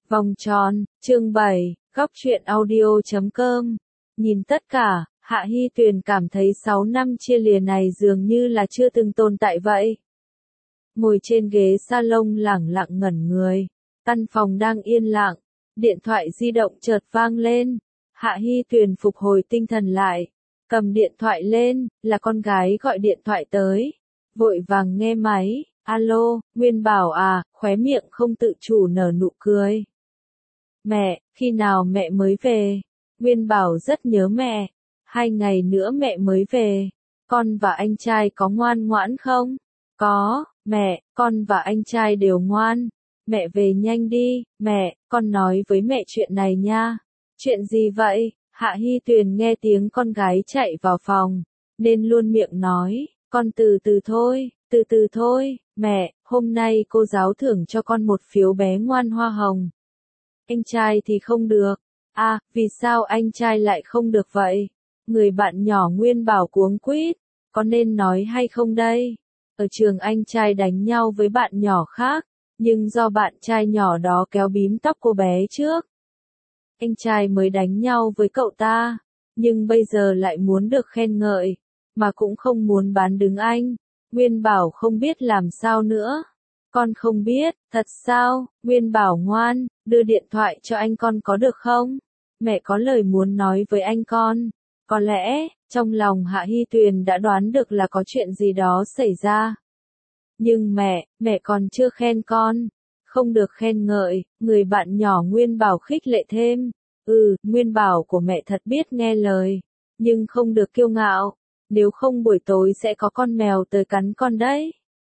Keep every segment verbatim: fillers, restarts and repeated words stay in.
Vòng tròn, chương bảy, góc truyện audio chấm com. Nhìn tất cả, Hạ Hi Tuyền cảm thấy sáu năm chia lìa này dường như là chưa từng tồn tại vậy. Ngồi trên ghế salon lẳng lặng ngẩn người, căn phòng đang yên lặng, điện thoại di động chợt vang lên. Hạ Hi Tuyền phục hồi tinh thần lại, cầm điện thoại lên, là con gái gọi điện thoại tới. Vội vàng nghe máy, alo, Nguyên Bảo à, khóe miệng không tự chủ nở nụ cười. Mẹ, khi nào mẹ mới về? Nguyên Bảo rất nhớ mẹ, hai ngày nữa mẹ mới về. Con và anh trai có ngoan ngoãn không? Có, mẹ, con và anh trai đều ngoan. Mẹ về nhanh đi, mẹ, con nói với mẹ chuyện này nha. Chuyện gì vậy? Hạ Hi Tuyền nghe tiếng con gái chạy vào phòng, nên luôn miệng nói, con từ từ thôi, từ từ thôi, mẹ, hôm nay cô giáo thưởng cho con một phiếu bé ngoan hoa hồng. Anh trai thì không được. À, vì sao anh trai lại không được vậy? Người bạn nhỏ Nguyên Bảo cuống quýt, có nên nói hay không đây? Ở trường anh trai đánh nhau với bạn nhỏ khác, nhưng do bạn trai nhỏ đó kéo bím tóc cô bé trước. Anh trai mới đánh nhau với cậu ta, nhưng bây giờ lại muốn được khen ngợi, mà cũng không muốn bán đứng anh. Nguyên Bảo không biết làm sao nữa. Con không biết, thật sao? Nguyên Bảo ngoan, đưa điện thoại cho anh con có được không? Mẹ có lời muốn nói với anh con. Có lẽ, trong lòng Hạ Hi Tuyền đã đoán được là có chuyện gì đó xảy ra. Nhưng mẹ, mẹ còn chưa khen con. Không được khen ngợi, người bạn nhỏ Nguyên Bảo khích lệ thêm. Ừ, Nguyên Bảo của mẹ thật biết nghe lời, nhưng không được kiêu ngạo. Nếu không buổi tối sẽ có con mèo tới cắn con đấy.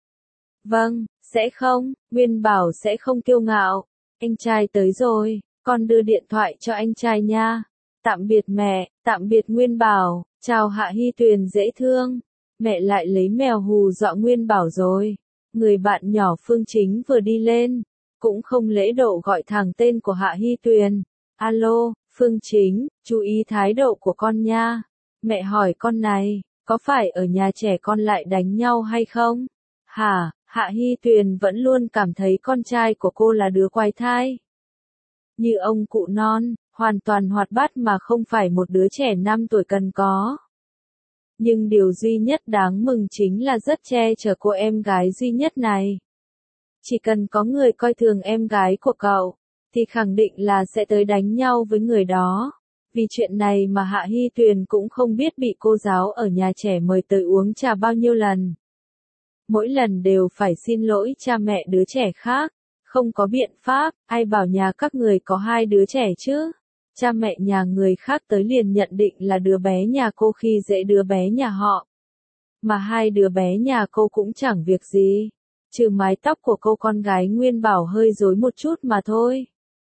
Vâng, sẽ không, Nguyên Bảo sẽ không kiêu ngạo. Anh trai tới rồi, con đưa điện thoại cho anh trai nha. Tạm biệt mẹ, tạm biệt Nguyên Bảo, chào Hạ Hi Tuyền dễ thương. Mẹ lại lấy mèo hù dọa Nguyên Bảo rồi. Người bạn nhỏ Phương Chính vừa đi lên, cũng không lễ độ gọi thẳng tên của Hạ Hi Tuyền. Alo, Phương Chính, chú ý thái độ của con nha. Mẹ hỏi con này, có phải ở nhà trẻ con lại đánh nhau hay không? Hả? Hạ Hi Tuyền vẫn luôn cảm thấy con trai của cô là đứa quái thai. Như ông cụ non, hoàn toàn hoạt bát mà không phải một đứa trẻ năm tuổi cần có. Nhưng điều duy nhất đáng mừng chính là rất che chở cô em gái duy nhất này. Chỉ cần có người coi thường em gái của cậu, thì khẳng định là sẽ tới đánh nhau với người đó. Vì chuyện này mà Hạ Hi Tuyền cũng không biết bị cô giáo ở nhà trẻ mời tới uống trà bao nhiêu lần. Mỗi lần đều phải xin lỗi cha mẹ đứa trẻ khác. Không có biện pháp, ai bảo nhà các người có hai đứa trẻ chứ. Cha mẹ nhà người khác tới liền nhận định là đứa bé nhà cô khi dễ đứa bé nhà họ. Mà hai đứa bé nhà cô cũng chẳng việc gì. Trừ mái tóc của cô con gái Nguyên Bảo hơi rối một chút mà thôi.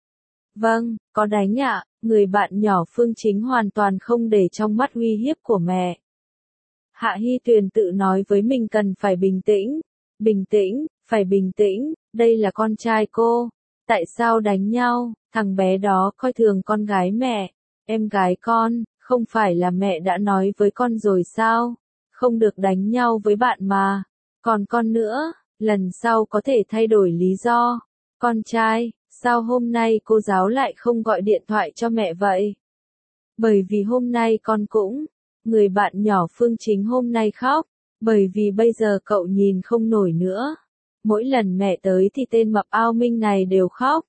Vâng, có đánh ạ, người bạn nhỏ Phương Chính hoàn toàn không để trong mắt uy hiếp của mẹ. Hạ Hi Tuyền tự nói với mình cần phải bình tĩnh. Bình tĩnh, phải bình tĩnh, đây là con trai cô. Tại sao đánh nhau? Thằng bé đó coi thường con gái mẹ. Em gái con, không phải là mẹ đã nói với con rồi sao? Không được đánh nhau với bạn mà. Còn con nữa, lần sau có thể thay đổi lý do. Con trai, sao hôm nay cô giáo lại không gọi điện thoại cho mẹ vậy? Bởi vì hôm nay con cũng, người bạn nhỏ Phương Chính hôm nay khóc, bởi vì bây giờ cậu nhìn không nổi nữa. Mỗi lần mẹ tới thì tên mập Ao Minh này đều khóc.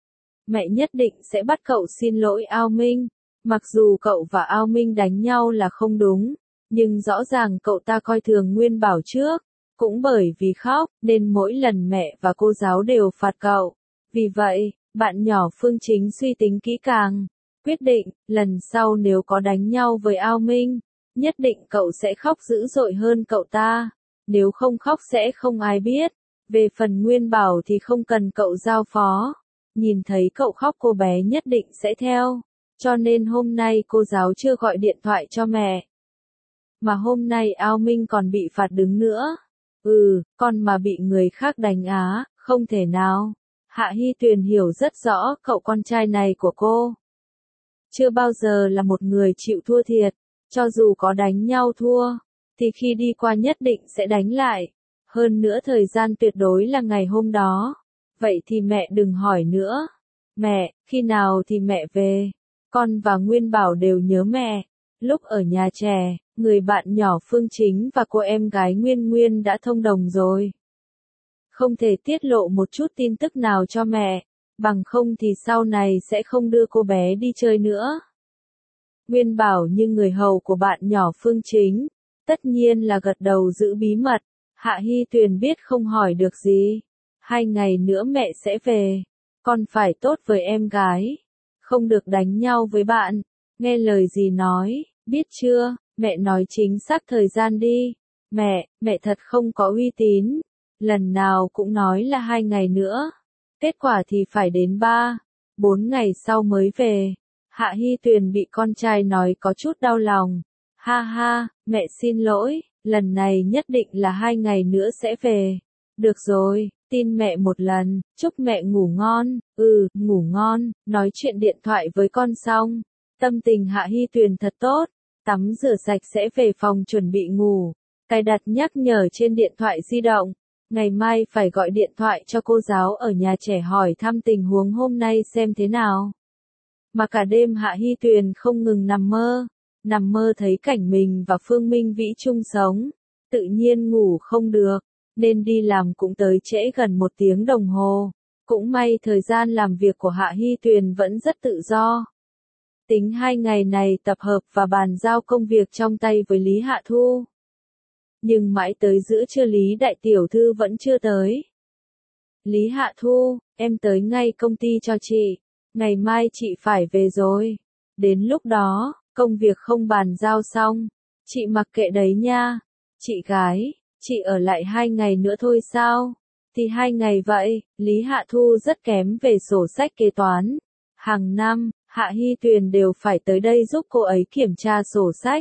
Mẹ nhất định sẽ bắt cậu xin lỗi Ao Minh. Mặc dù cậu và Ao Minh đánh nhau là không đúng, nhưng rõ ràng cậu ta coi thường Nguyên Bảo trước. Cũng bởi vì khóc, nên mỗi lần mẹ và cô giáo đều phạt cậu. Vì vậy, bạn nhỏ Phương Chính suy tính kỹ càng, quyết định, lần sau nếu có đánh nhau với Ao Minh, nhất định cậu sẽ khóc dữ dội hơn cậu ta. Nếu không khóc sẽ không ai biết. Về phần Nguyên Bảo thì không cần cậu giao phó. Nhìn thấy cậu khóc cô bé nhất định sẽ theo. Cho nên hôm nay cô giáo chưa gọi điện thoại cho mẹ. Mà hôm nay Ao Minh còn bị phạt đứng nữa. Ừ, con mà bị người khác đánh á, không thể nào. Hạ Hi Tuyền hiểu rất rõ cậu con trai này của cô. Chưa bao giờ là một người chịu thua thiệt. Cho dù có đánh nhau thua, thì khi đi qua nhất định sẽ đánh lại. Hơn nữa thời gian tuyệt đối là ngày hôm đó. Vậy thì mẹ đừng hỏi nữa. Mẹ, khi nào thì mẹ về? Con và Nguyên Bảo đều nhớ mẹ. Lúc ở nhà trẻ, người bạn nhỏ Phương Chính và cô em gái Nguyên Nguyên đã thông đồng rồi. Không thể tiết lộ một chút tin tức nào cho mẹ, bằng không thì sau này sẽ không đưa cô bé đi chơi nữa. Nguyên Bảo như người hầu của bạn nhỏ Phương Chính, tất nhiên là gật đầu giữ bí mật. Hạ Hy Tuyền biết không hỏi được gì. Hai ngày nữa mẹ sẽ về. Con phải tốt với em gái. Không được đánh nhau với bạn. Nghe lời gì nói, biết chưa, mẹ nói chính xác thời gian đi. Mẹ, mẹ thật không có uy tín. Lần nào cũng nói là hai ngày nữa. Kết quả thì phải đến ba, bốn ngày sau mới về. Hạ Hy Tuyền bị con trai nói có chút đau lòng. Ha ha, mẹ xin lỗi, lần này nhất định là hai ngày nữa sẽ về. Được rồi, tin mẹ một lần, chúc mẹ ngủ ngon. Ừ, ngủ ngon. Nói chuyện điện thoại với con xong. Tâm tình Hạ Hy Tuyền thật tốt. Tắm rửa sạch sẽ về phòng chuẩn bị ngủ. Cài đặt nhắc nhở trên điện thoại di động. Ngày mai phải gọi điện thoại cho cô giáo ở nhà trẻ hỏi thăm tình huống hôm nay xem thế nào. Mà cả đêm Hạ Hy Tuyền không ngừng nằm mơ. Nằm mơ thấy cảnh mình và Phương Minh Vĩ chung sống. Tự nhiên ngủ không được, nên đi làm cũng tới trễ gần một tiếng đồng hồ. Cũng may thời gian làm việc của Hạ Hy Tuyền vẫn rất tự do. Tính hai ngày này tập hợp và bàn giao công việc trong tay với Lý Hạ Thu. Nhưng mãi tới giữa trưa Lý Đại Tiểu Thư vẫn chưa tới. Lý Hạ Thu, em tới ngay công ty cho chị. Ngày mai chị phải về rồi. Đến lúc đó, công việc không bàn giao xong. Chị mặc kệ đấy nha. Chị gái, chị ở lại hai ngày nữa thôi sao? Thì hai ngày vậy, Lý Hạ Thu rất kém về sổ sách kế toán. Hàng năm, Hạ Hy Tuyền đều phải tới đây giúp cô ấy kiểm tra sổ sách.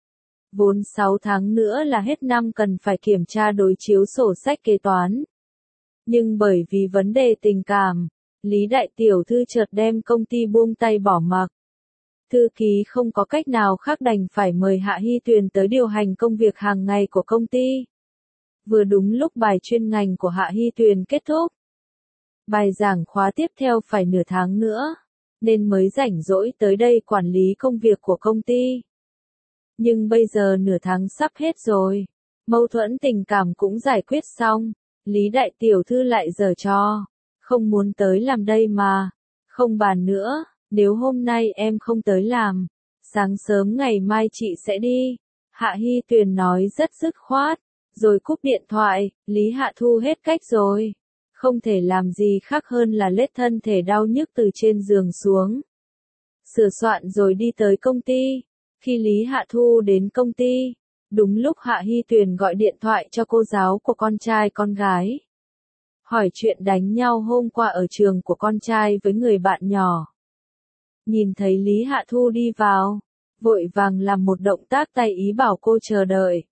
Vốn sáu tháng nữa là hết năm cần phải kiểm tra đối chiếu sổ sách kế toán. Nhưng bởi vì vấn đề tình cảm, Lý Đại Tiểu Thư chợt đem công ty buông tay bỏ mặc. Thư ký không có cách nào khác đành phải mời Hạ Hy Tuyền tới điều hành công việc hàng ngày của công ty. Vừa đúng lúc bài chuyên ngành của Hạ Hy Tuyền kết thúc. Bài giảng khóa tiếp theo phải nửa tháng nữa, nên mới rảnh rỗi tới đây quản lý công việc của công ty. Nhưng bây giờ nửa tháng sắp hết rồi, mâu thuẫn tình cảm cũng giải quyết xong, Lý Đại Tiểu Thư lại giở trò, không muốn tới làm đây mà, không bàn nữa, nếu hôm nay em không tới làm, sáng sớm ngày mai chị sẽ đi. Hạ Hy Tuyền nói rất dứt khoát, rồi cúp điện thoại. Lý Hạ Thu hết cách rồi, không thể làm gì khác hơn là lết thân thể đau nhức từ trên giường xuống. Sửa soạn rồi đi tới công ty. Khi Lý Hạ Thu đến công ty, đúng lúc Hạ Hy Tuyền gọi điện thoại cho cô giáo của con trai con gái. Hỏi chuyện đánh nhau hôm qua ở trường của con trai với người bạn nhỏ. Nhìn thấy Lý Hạ Thu đi vào, vội vàng làm một động tác tay ý bảo cô chờ đợi.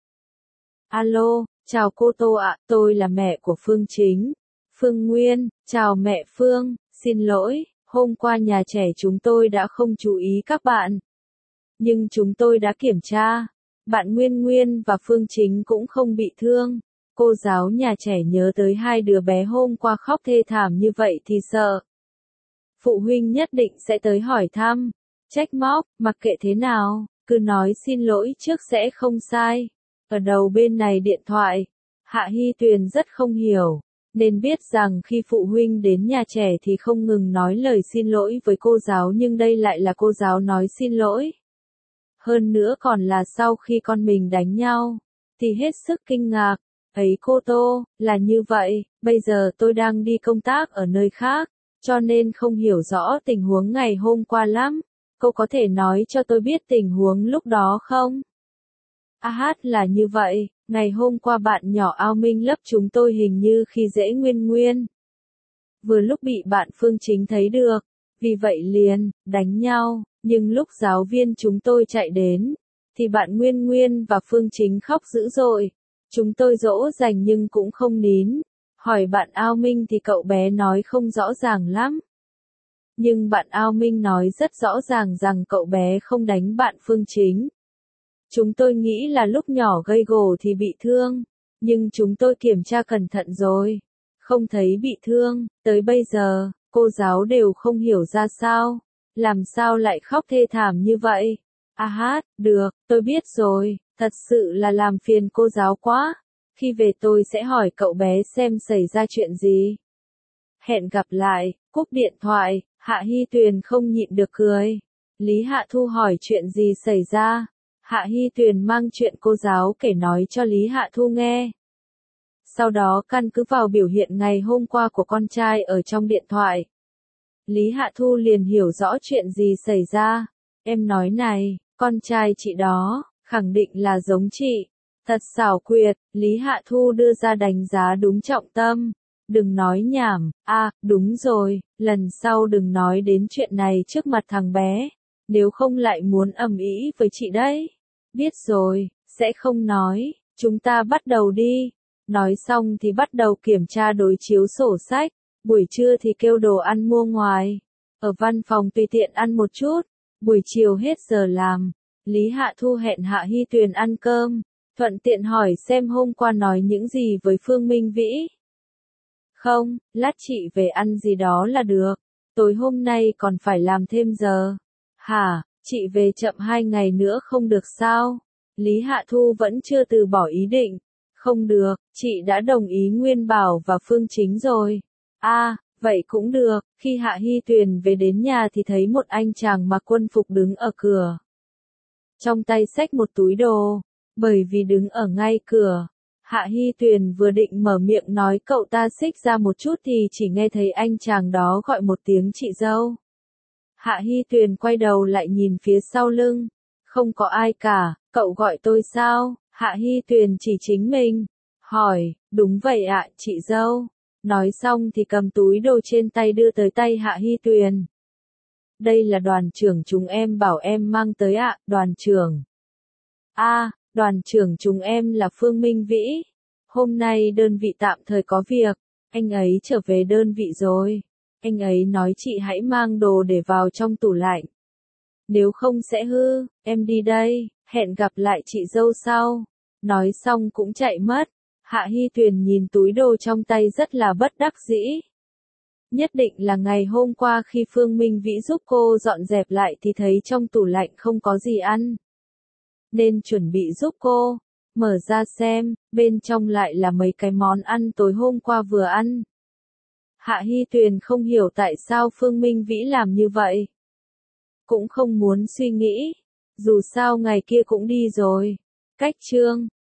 Alo, chào cô Tô ạ, tôi là mẹ của Phương Chính. Phương Nguyên, chào mẹ Phương, xin lỗi, hôm qua nhà trẻ chúng tôi đã không chú ý các bạn. Nhưng chúng tôi đã kiểm tra, bạn Nguyên Nguyên và Phương Chính cũng không bị thương. Cô giáo nhà trẻ nhớ tới hai đứa bé hôm qua khóc thê thảm như vậy thì sợ. Phụ huynh nhất định sẽ tới hỏi thăm, trách móc, mặc kệ thế nào, cứ nói xin lỗi trước sẽ không sai. Ở đầu bên này điện thoại, Hạ Hy Tuyền rất không hiểu, nên biết rằng khi phụ huynh đến nhà trẻ thì không ngừng nói lời xin lỗi với cô giáo, nhưng đây lại là cô giáo nói xin lỗi. Hơn nữa còn là sau khi con mình đánh nhau, thì hết sức kinh ngạc. Ấy cô Tô, là như vậy, bây giờ tôi đang đi công tác ở nơi khác, cho nên không hiểu rõ tình huống ngày hôm qua lắm. Cô có thể nói cho tôi biết tình huống lúc đó không? À hát là như vậy, ngày hôm qua bạn nhỏ Ao Minh lớp chúng tôi hình như khi dễ Nguyên Nguyên. Vừa lúc bị bạn Phương Chính thấy được, vì vậy liền, đánh nhau, nhưng lúc giáo viên chúng tôi chạy đến, thì bạn Nguyên Nguyên và Phương Chính khóc dữ dội. Chúng tôi dỗ dành nhưng cũng không nín. Hỏi bạn Ao Minh thì cậu bé nói không rõ ràng lắm. Nhưng bạn Ao Minh nói rất rõ ràng rằng cậu bé không đánh bạn Phương Chính. Chúng tôi nghĩ là lúc nhỏ gây gổ thì bị thương, nhưng chúng tôi kiểm tra cẩn thận rồi, không thấy bị thương. Tới bây giờ, Cô giáo đều không hiểu ra sao, làm sao lại khóc thê thảm như vậy. A hát, được, tôi biết rồi, thật sự là làm phiền cô giáo quá. Khi về tôi sẽ hỏi cậu bé xem xảy ra chuyện gì. Hẹn gặp lại, cúp điện thoại, Hạ Hy Tuyền không nhịn được cười. Lý Hạ Thu hỏi chuyện gì xảy ra. Hạ Hy Tuyền mang chuyện cô giáo kể nói cho Lý Hạ Thu nghe. Sau đó căn cứ vào biểu hiện ngày hôm qua của con trai ở trong điện thoại. Lý Hạ Thu liền hiểu rõ chuyện gì xảy ra. Em nói này, con trai chị đó, khẳng định là giống chị. Thật xảo quyệt, Lý Hạ Thu đưa ra đánh giá đúng trọng tâm. Đừng nói nhảm, à, đúng rồi, lần sau đừng nói đến chuyện này trước mặt thằng bé. Nếu không lại muốn ầm ĩ với chị đấy. Biết rồi, sẽ không nói, chúng ta bắt đầu đi. Nói xong thì bắt đầu kiểm tra đối chiếu sổ sách, buổi trưa thì kêu đồ ăn mua ngoài. Ở văn phòng tùy tiện ăn một chút, buổi chiều hết giờ làm. Lý Hạ Thu hẹn Hạ Hy Tuyền ăn cơm, thuận tiện hỏi xem hôm qua nói những gì với Phương Minh Vĩ. Không, lát chị về ăn gì đó là được, tối hôm nay còn phải làm thêm giờ. Hả, chị về chậm hai ngày nữa không được sao? Lý Hạ Thu vẫn chưa từ bỏ ý định. Không được, chị đã đồng ý Nguyên Bảo và Phương Chính rồi. À, vậy cũng được. Khi Hạ Hy Tuyền về đến nhà thì thấy một anh chàng mặc quân phục đứng ở cửa. Trong tay xách một túi đồ. Bởi vì đứng ở ngay cửa, Hạ Hy Tuyền vừa định mở miệng nói cậu ta xích ra một chút thì chỉ nghe thấy anh chàng đó gọi một tiếng chị dâu. Hạ Hy Tuyền quay đầu lại nhìn phía sau lưng. Không có ai cả, cậu gọi tôi sao? Hạ Hy Tuyền chỉ chính mình. Hỏi, đúng vậy ạ, chị dâu. Nói xong thì cầm túi đồ trên tay đưa tới tay Hạ Hy Tuyền. Đây là đoàn trưởng chúng em bảo em mang tới ạ, đoàn trưởng. A, đoàn trưởng chúng em là Phương Minh Vĩ. Hôm nay đơn vị tạm thời có việc, anh ấy trở về đơn vị rồi. Anh ấy nói chị hãy mang đồ để vào trong tủ lạnh. Nếu không sẽ hư, em đi đây, hẹn gặp lại chị dâu sau. Nói xong cũng chạy mất. Hạ Hy Tuyền nhìn túi đồ trong tay rất là bất đắc dĩ. Nhất định là ngày hôm qua khi Phương Minh Vĩ giúp cô dọn dẹp lại thì thấy trong tủ lạnh không có gì ăn. Nên chuẩn bị giúp cô. Mở ra xem, bên trong lại là mấy cái món ăn tối hôm qua vừa ăn. Hạ Hy Tuyền không hiểu tại sao Phương Minh Vĩ làm như vậy. Cũng không muốn suy nghĩ. Dù sao ngày kia cũng đi rồi. Cách chương